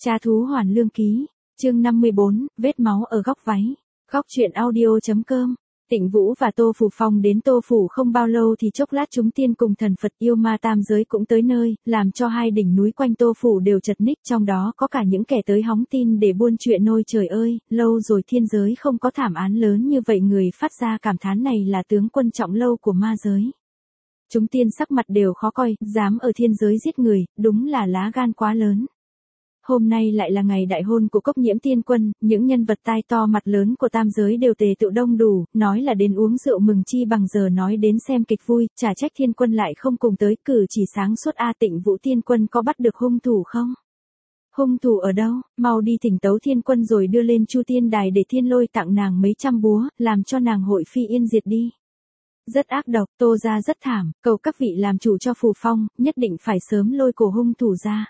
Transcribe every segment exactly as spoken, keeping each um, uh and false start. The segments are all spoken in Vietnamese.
Cha thú hoàn lương ký, chương năm mươi bốn, vết máu ở góc váy. Góc truyện audio.com. Tịnh Vũ và Tô Phù Phong đến Tô Phủ không bao lâu thì chốc lát chúng tiên cùng thần Phật yêu ma tam giới cũng tới nơi, làm cho hai đỉnh núi quanh Tô Phủ đều chật ních, trong đó có cả những kẻ tới hóng tin để buôn chuyện. Ôi trời ơi, lâu rồi thiên giới không có thảm án lớn như vậy. Người phát ra cảm thán này là tướng quân Trọng Lâu của ma giới. Chúng tiên sắc mặt đều khó coi, dám ở thiên giới giết người, đúng là lá gan quá lớn. Hôm nay lại là ngày đại hôn của Cốc Nhiễm tiên quân, những nhân vật tai to mặt lớn của tam giới đều tề tựu đông đủ, nói là đến uống rượu mừng chi bằng giờ nói đến xem kịch vui, chả trách thiên quân lại không cùng tới. Cử chỉ sáng suốt. A Tịnh Vũ tiên quân có bắt được hung thủ không? Hung thủ ở đâu? Mau đi thỉnh tấu thiên quân rồi đưa lên Chu Tiên Đài để Thiên Lôi tặng nàng mấy trăm búa, làm cho nàng hội phi yên diệt đi. Rất ác độc, Tô gia rất thảm, cầu các vị làm chủ cho Phù Phong, nhất định phải sớm lôi cổ hung thủ ra.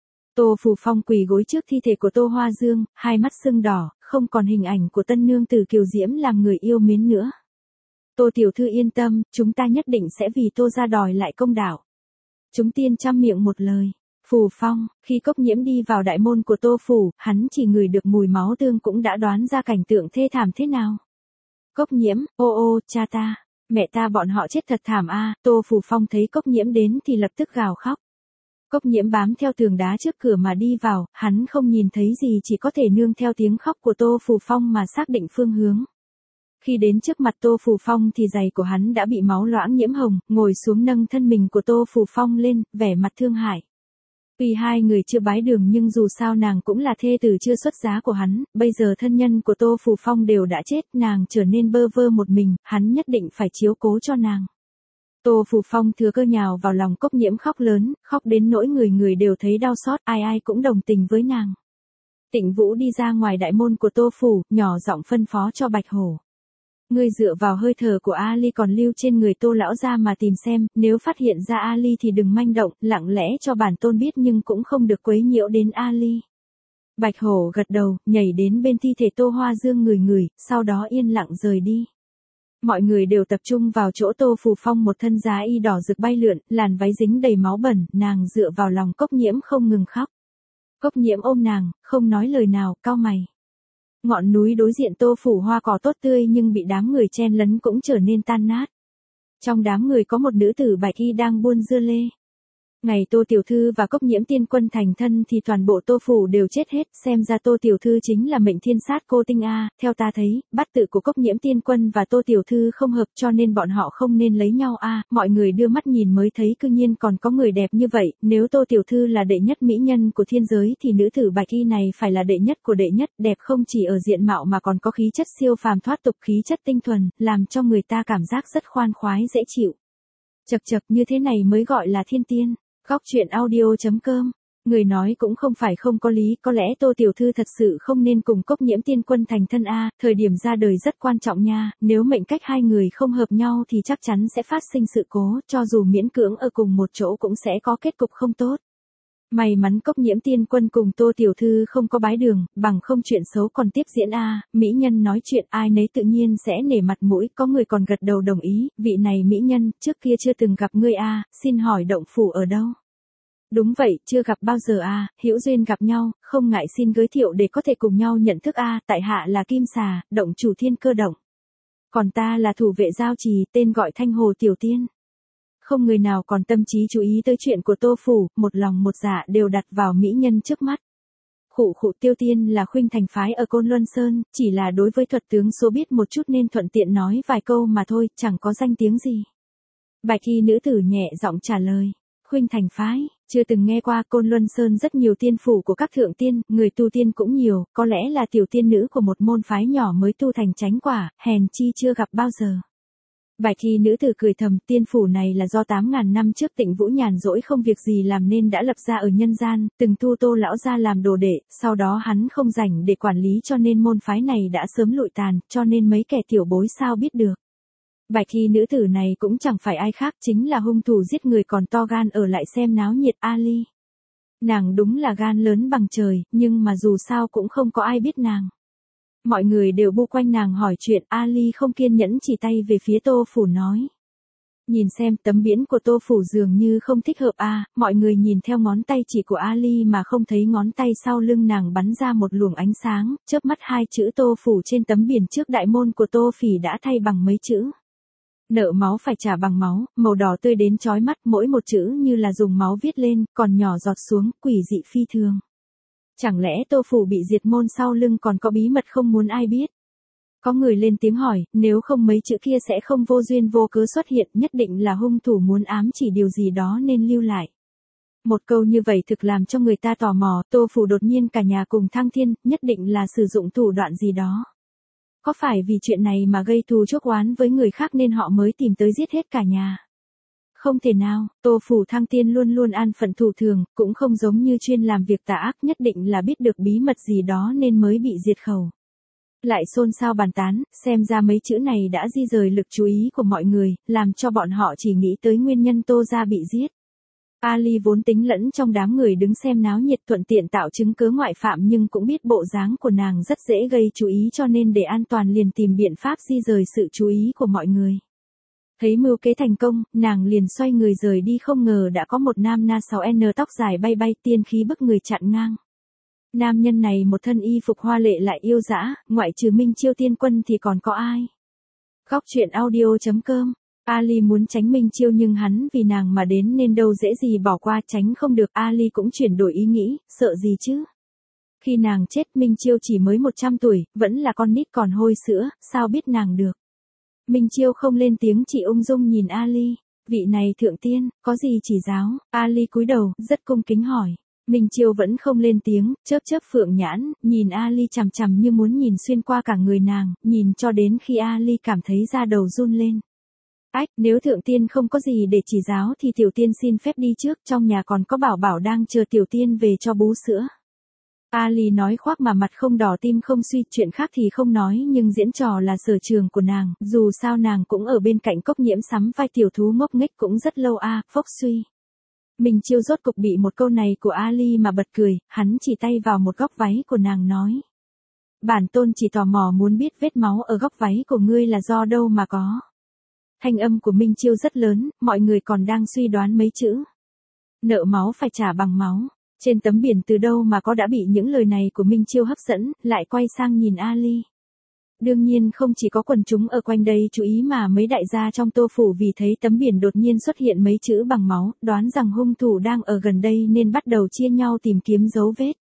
Tô Phù Phong quỳ gối trước thi thể của Tô Hoa Dương, hai mắt sưng đỏ, không còn hình ảnh của tân nương tử Kiều Diễm làm người yêu mến nữa. Tô tiểu thư yên tâm, chúng ta nhất định sẽ vì Tô gia đòi lại công đạo. Chúng tiên trăm miệng một lời. Phù Phong, khi Cốc Nhiễm đi vào đại môn của Tô Phủ, hắn chỉ ngửi được mùi máu tương cũng đã đoán ra cảnh tượng thê thảm thế nào. Cốc Nhiễm, ô ô, cha ta, mẹ ta bọn họ chết thật thảm a. Tô Phù Phong thấy Cốc Nhiễm đến thì lập tức gào khóc. Cốc Nhiễm bám theo tường đá trước cửa mà đi vào, hắn không nhìn thấy gì, chỉ có thể nương theo tiếng khóc của Tô Phù Phong mà xác định phương hướng. Khi đến trước mặt Tô Phù Phong thì giày của hắn đã bị máu loãng nhiễm hồng, ngồi xuống nâng thân mình của Tô Phù Phong lên, vẻ mặt thương hại. Tuy hai người chưa bái đường nhưng dù sao nàng cũng là thê tử chưa xuất giá của hắn, bây giờ thân nhân của Tô Phù Phong đều đã chết, nàng trở nên bơ vơ một mình, hắn nhất định phải chiếu cố cho nàng. Tô Phù Phong thừa cơ nhào vào lòng Cốc Nhiễm khóc lớn, khóc đến nỗi người người đều thấy đau xót, ai ai cũng đồng tình với nàng. Tịnh Vũ đi ra ngoài đại môn của Tô Phủ, nhỏ giọng phân phó cho Bạch Hổ. Ngươi dựa vào hơi thở của Ali còn lưu trên người Tô lão gia mà tìm xem, nếu phát hiện ra Ali thì đừng manh động, lặng lẽ cho bản tôn biết nhưng cũng không được quấy nhiễu đến Ali. Bạch Hổ gật đầu, nhảy đến bên thi thể Tô Hoa Dương người người, sau đó yên lặng rời đi. Mọi người đều tập trung vào chỗ Tô Phù Phong, một thân giá y đỏ rực bay lượn, làn váy dính đầy máu bẩn, nàng dựa vào lòng Cốc Nhiễm không ngừng khóc. Cốc Nhiễm ôm nàng, không nói lời nào, cau mày. Ngọn núi đối diện Tô Phủ hoa cỏ tốt tươi nhưng bị đám người chen lấn cũng trở nên tan nát. Trong đám người có một nữ tử bạch y đang buôn dưa lê. Ngày Tô tiểu thư và Cốc Nhiễm tiên quân thành thân thì toàn bộ Tô Phủ đều chết hết, xem ra Tô tiểu thư chính là mệnh thiên sát cô tinh a. Theo ta thấy, bát tự của Cốc Nhiễm tiên quân và Tô tiểu thư không hợp cho nên bọn họ không nên lấy nhau a. Mọi người đưa mắt nhìn mới thấy cư nhiên còn có người đẹp như vậy, nếu Tô tiểu thư là đệ nhất mỹ nhân của thiên giới thì nữ tử bạch y này phải là đệ nhất của đệ nhất, đẹp không chỉ ở diện mạo mà còn có khí chất siêu phàm thoát tục, khí chất tinh thuần, làm cho người ta cảm giác rất khoan khoái dễ chịu. Chậc chậc, như thế này mới gọi là thiên tiên. Góc truyện audio.com. Người nói cũng không phải không có lý, có lẽ Tô tiểu thư thật sự không nên cùng Cốc Nhiễm tiên quân thành thân a, thời điểm ra đời rất quan trọng nha, nếu mệnh cách hai người không hợp nhau thì chắc chắn sẽ phát sinh sự cố, cho dù miễn cưỡng ở cùng một chỗ cũng sẽ có kết cục không tốt. May mắn Cốc Nhiễm tiên quân cùng Tô tiểu thư không có bái đường, bằng không chuyện xấu còn tiếp diễn a. Mỹ nhân nói chuyện ai nấy tự nhiên sẽ nể mặt mũi, có người còn gật đầu đồng ý, vị này mỹ nhân, trước kia chưa từng gặp ngươi a, xin hỏi động phủ ở đâu? Đúng vậy, chưa gặp bao giờ a, hữu duyên gặp nhau, không ngại xin giới thiệu để có thể cùng nhau nhận thức a, tại hạ là Kim Xà, động chủ Thiên Cơ động. Còn ta là thủ vệ giao trì, tên gọi Thanh Hồ tiểu tiên. Không người nào còn tâm trí chú ý tới chuyện của Tô Phủ, một lòng một dạ đều đặt vào mỹ nhân trước mắt. Khụ khụ, Tiêu tiên là khuynh thành phái ở Côn Luân Sơn, chỉ là đối với thuật tướng số biết một chút nên thuận tiện nói vài câu mà thôi, chẳng có danh tiếng gì. Bạch y nữ tử nhẹ giọng trả lời. Khuynh thành phái, chưa từng nghe qua. Côn Luân Sơn rất nhiều tiên phủ của các thượng tiên, người tu tiên cũng nhiều, có lẽ là tiểu tiên nữ của một môn phái nhỏ mới tu thành chánh quả, hèn chi chưa gặp bao giờ. Bạch y nữ tử cười thầm, tiên phủ này là do tám ngàn năm trước Tịnh Vũ nhàn rỗi không việc gì làm nên đã lập ra ở nhân gian, từng thu Tô lão gia làm đồ đệ, sau đó hắn không rảnh để quản lý cho nên môn phái này đã sớm lụi tàn, cho nên mấy kẻ tiểu bối sao biết được. Bạch y nữ tử này cũng chẳng phải ai khác, chính là hung thủ giết người còn to gan ở lại xem náo nhiệt Ali. Nàng đúng là gan lớn bằng trời, nhưng mà dù sao cũng không có ai biết nàng. Mọi người đều bu quanh nàng hỏi chuyện, Ali không kiên nhẫn chỉ tay về phía Tô Phủ nói. Nhìn xem tấm biển của Tô Phủ dường như không thích hợp a, mọi người nhìn theo ngón tay chỉ của Ali mà không thấy ngón tay sau lưng nàng bắn ra một luồng ánh sáng, chớp mắt hai chữ Tô Phủ trên tấm biển trước đại môn của Tô Phỉ đã thay bằng mấy chữ. Nợ máu phải trả bằng máu, màu đỏ tươi đến chói mắt, mỗi một chữ như là dùng máu viết lên, còn nhỏ giọt xuống, quỷ dị phi thường. Chẳng lẽ Tô Phủ bị diệt môn sau lưng còn có bí mật không muốn ai biết? Có người lên tiếng hỏi, nếu không mấy chữ kia sẽ không vô duyên vô cớ xuất hiện, nhất định là hung thủ muốn ám chỉ điều gì đó nên lưu lại. Một câu như vậy thực làm cho người ta tò mò, Tô Phủ đột nhiên cả nhà cùng thăng thiên, nhất định là sử dụng thủ đoạn gì đó. Có phải vì chuyện này mà gây thù chuốc oán với người khác nên họ mới tìm tới giết hết cả nhà? Không thể nào, Tô Phủ thăng tiên luôn luôn an phận thủ thường, cũng không giống như chuyên làm việc tà ác, nhất định là biết được bí mật gì đó nên mới bị diệt khẩu. Lại xôn xao bàn tán, xem ra mấy chữ này đã di rời lực chú ý của mọi người, làm cho bọn họ chỉ nghĩ tới nguyên nhân Tô gia bị giết. Ali vốn tính lẫn trong đám người đứng xem náo nhiệt thuận tiện tạo chứng cớ ngoại phạm nhưng cũng biết bộ dáng của nàng rất dễ gây chú ý cho nên để an toàn liền tìm biện pháp di rời sự chú ý của mọi người. Thấy mưu kế thành công, nàng liền xoay người rời đi không ngờ đã có một nam na sáu N tóc dài bay bay tiên khí bức người chặn ngang. Nam nhân này một thân y phục hoa lệ lại yêu dã, ngoại trừ Minh Chiêu tiên quân thì còn có ai? Góc truyện audio chấm com. Ali muốn tránh Minh Chiêu nhưng hắn vì nàng mà đến nên đâu dễ gì bỏ qua, tránh không được. Ali cũng chuyển đổi ý nghĩ, sợ gì chứ? Khi nàng chết Minh Chiêu chỉ mới một trăm tuổi, vẫn là con nít còn hôi sữa, sao biết nàng được? Minh Chiêu không lên tiếng chỉ ung dung nhìn Ali. Vị này thượng tiên, có gì chỉ giáo? Ali cúi đầu, rất cung kính hỏi. Minh Chiêu vẫn không lên tiếng, chớp chớp phượng nhãn, nhìn Ali chằm chằm như muốn nhìn xuyên qua cả người nàng, nhìn cho đến khi Ali cảm thấy da đầu run lên. Ách, nếu thượng tiên không có gì để chỉ giáo thì tiểu tiên xin phép đi trước, trong nhà còn có bảo bảo đang chờ tiểu tiên về cho bú sữa. Ali nói khoác mà mặt không đỏ tim không suy, chuyện khác thì không nói nhưng diễn trò là sở trường của nàng, dù sao nàng cũng ở bên cạnh Cốc Nhiễm sắm vai tiểu thú ngốc nghếch cũng rất lâu a, à, phốc suy. Minh Chiêu rốt cục bị một câu này của Ali mà bật cười, hắn chỉ tay vào một góc váy của nàng nói. Bản tôn chỉ tò mò muốn biết vết máu ở góc váy của ngươi là do đâu mà có. Thanh âm của Minh Chiêu rất lớn, mọi người còn đang suy đoán mấy chữ. Nợ máu phải trả bằng máu. Trên tấm biển từ đâu mà có đã bị những lời này của Minh Chiêu hấp dẫn, lại quay sang nhìn Ali. Đương nhiên không chỉ có quần chúng ở quanh đây chú ý mà mấy đại gia trong Tô Phủ vì thấy tấm biển đột nhiên xuất hiện mấy chữ bằng máu, đoán rằng hung thủ đang ở gần đây nên bắt đầu chia nhau tìm kiếm dấu vết.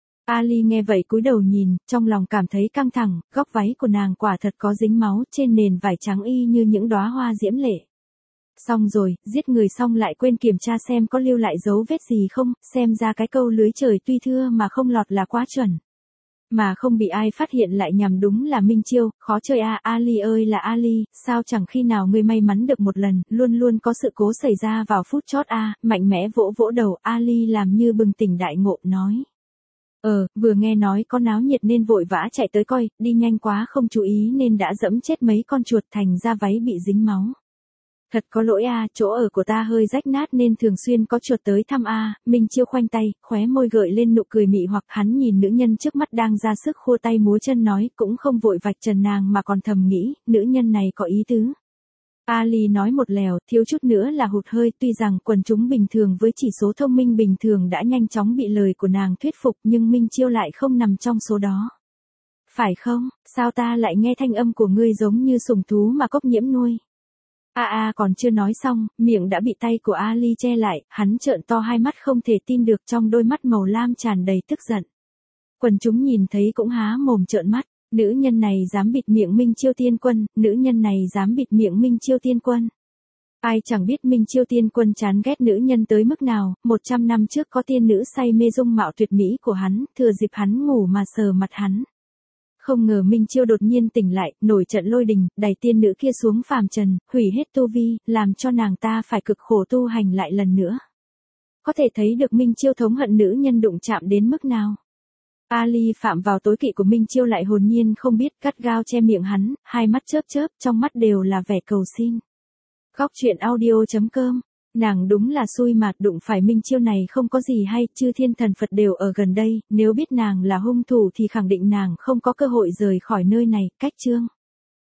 Ali nghe vậy cúi đầu nhìn, trong lòng cảm thấy căng thẳng, góc váy của nàng quả thật có dính máu trên nền vải trắng y như những đóa hoa diễm lệ. Xong rồi, giết người xong lại quên kiểm tra xem có lưu lại dấu vết gì không, xem ra cái câu lưới trời tuy thưa mà không lọt là quá chuẩn. Mà không bị ai phát hiện lại nhằm đúng là Minh Chiêu, khó chơi a, à, Ali ơi là Ali, sao chẳng khi nào ngươi may mắn được một lần, luôn luôn có sự cố xảy ra vào phút chót a, à, mạnh mẽ vỗ vỗ đầu, Ali làm như bừng tỉnh đại ngộ nói. Ờ, vừa nghe nói có náo nhiệt nên vội vã chạy tới coi, đi nhanh quá không chú ý nên đã dẫm chết mấy con chuột thành ra váy bị dính máu. Thật có lỗi a, à, chỗ ở của ta hơi rách nát nên thường xuyên có chuột tới thăm a, à. Minh Chiêu khoanh tay, khóe môi gợi lên nụ cười mị hoặc hắn nhìn nữ nhân trước mắt đang ra sức khua tay múa chân nói, cũng không vội vạch trần nàng mà còn thầm nghĩ, nữ nhân này có ý tứ. Ali nói một lèo, thiếu chút nữa là hụt hơi, tuy rằng quần chúng bình thường với chỉ số thông minh bình thường đã nhanh chóng bị lời của nàng thuyết phục nhưng Minh Chiêu lại không nằm trong số đó. Phải không, sao ta lại nghe thanh âm của ngươi giống như sủng thú mà Cốc Nhiễm nuôi. A a à, còn chưa nói xong, miệng đã bị tay của Ali che lại, hắn trợn to hai mắt không thể tin được trong đôi mắt màu lam tràn đầy tức giận. Quần chúng nhìn thấy cũng há mồm trợn mắt, nữ nhân này dám bịt miệng Minh Chiêu tiên quân, nữ nhân này dám bịt miệng Minh Chiêu tiên quân. Ai chẳng biết Minh Chiêu tiên quân chán ghét nữ nhân tới mức nào, một trăm năm trước có tiên nữ say mê dung mạo tuyệt mỹ của hắn, thừa dịp hắn ngủ mà sờ mặt hắn. Không ngờ Minh Chiêu đột nhiên tỉnh lại, nổi trận lôi đình, đẩy tiên nữ kia xuống phàm trần, hủy hết tu vi, làm cho nàng ta phải cực khổ tu hành lại lần nữa. Có thể thấy được Minh Chiêu thống hận nữ nhân đụng chạm đến mức nào. Ali phạm vào tối kỵ của Minh Chiêu lại hồn nhiên không biết, cắt gao che miệng hắn, hai mắt chớp chớp, trong mắt đều là vẻ cầu xin. Góc truyện audio chấm com. Nàng đúng là xui mà đụng phải Minh Chiêu này không có gì hay, chư thiên thần Phật đều ở gần đây, nếu biết nàng là hung thủ thì khẳng định nàng không có cơ hội rời khỏi nơi này, cách chương.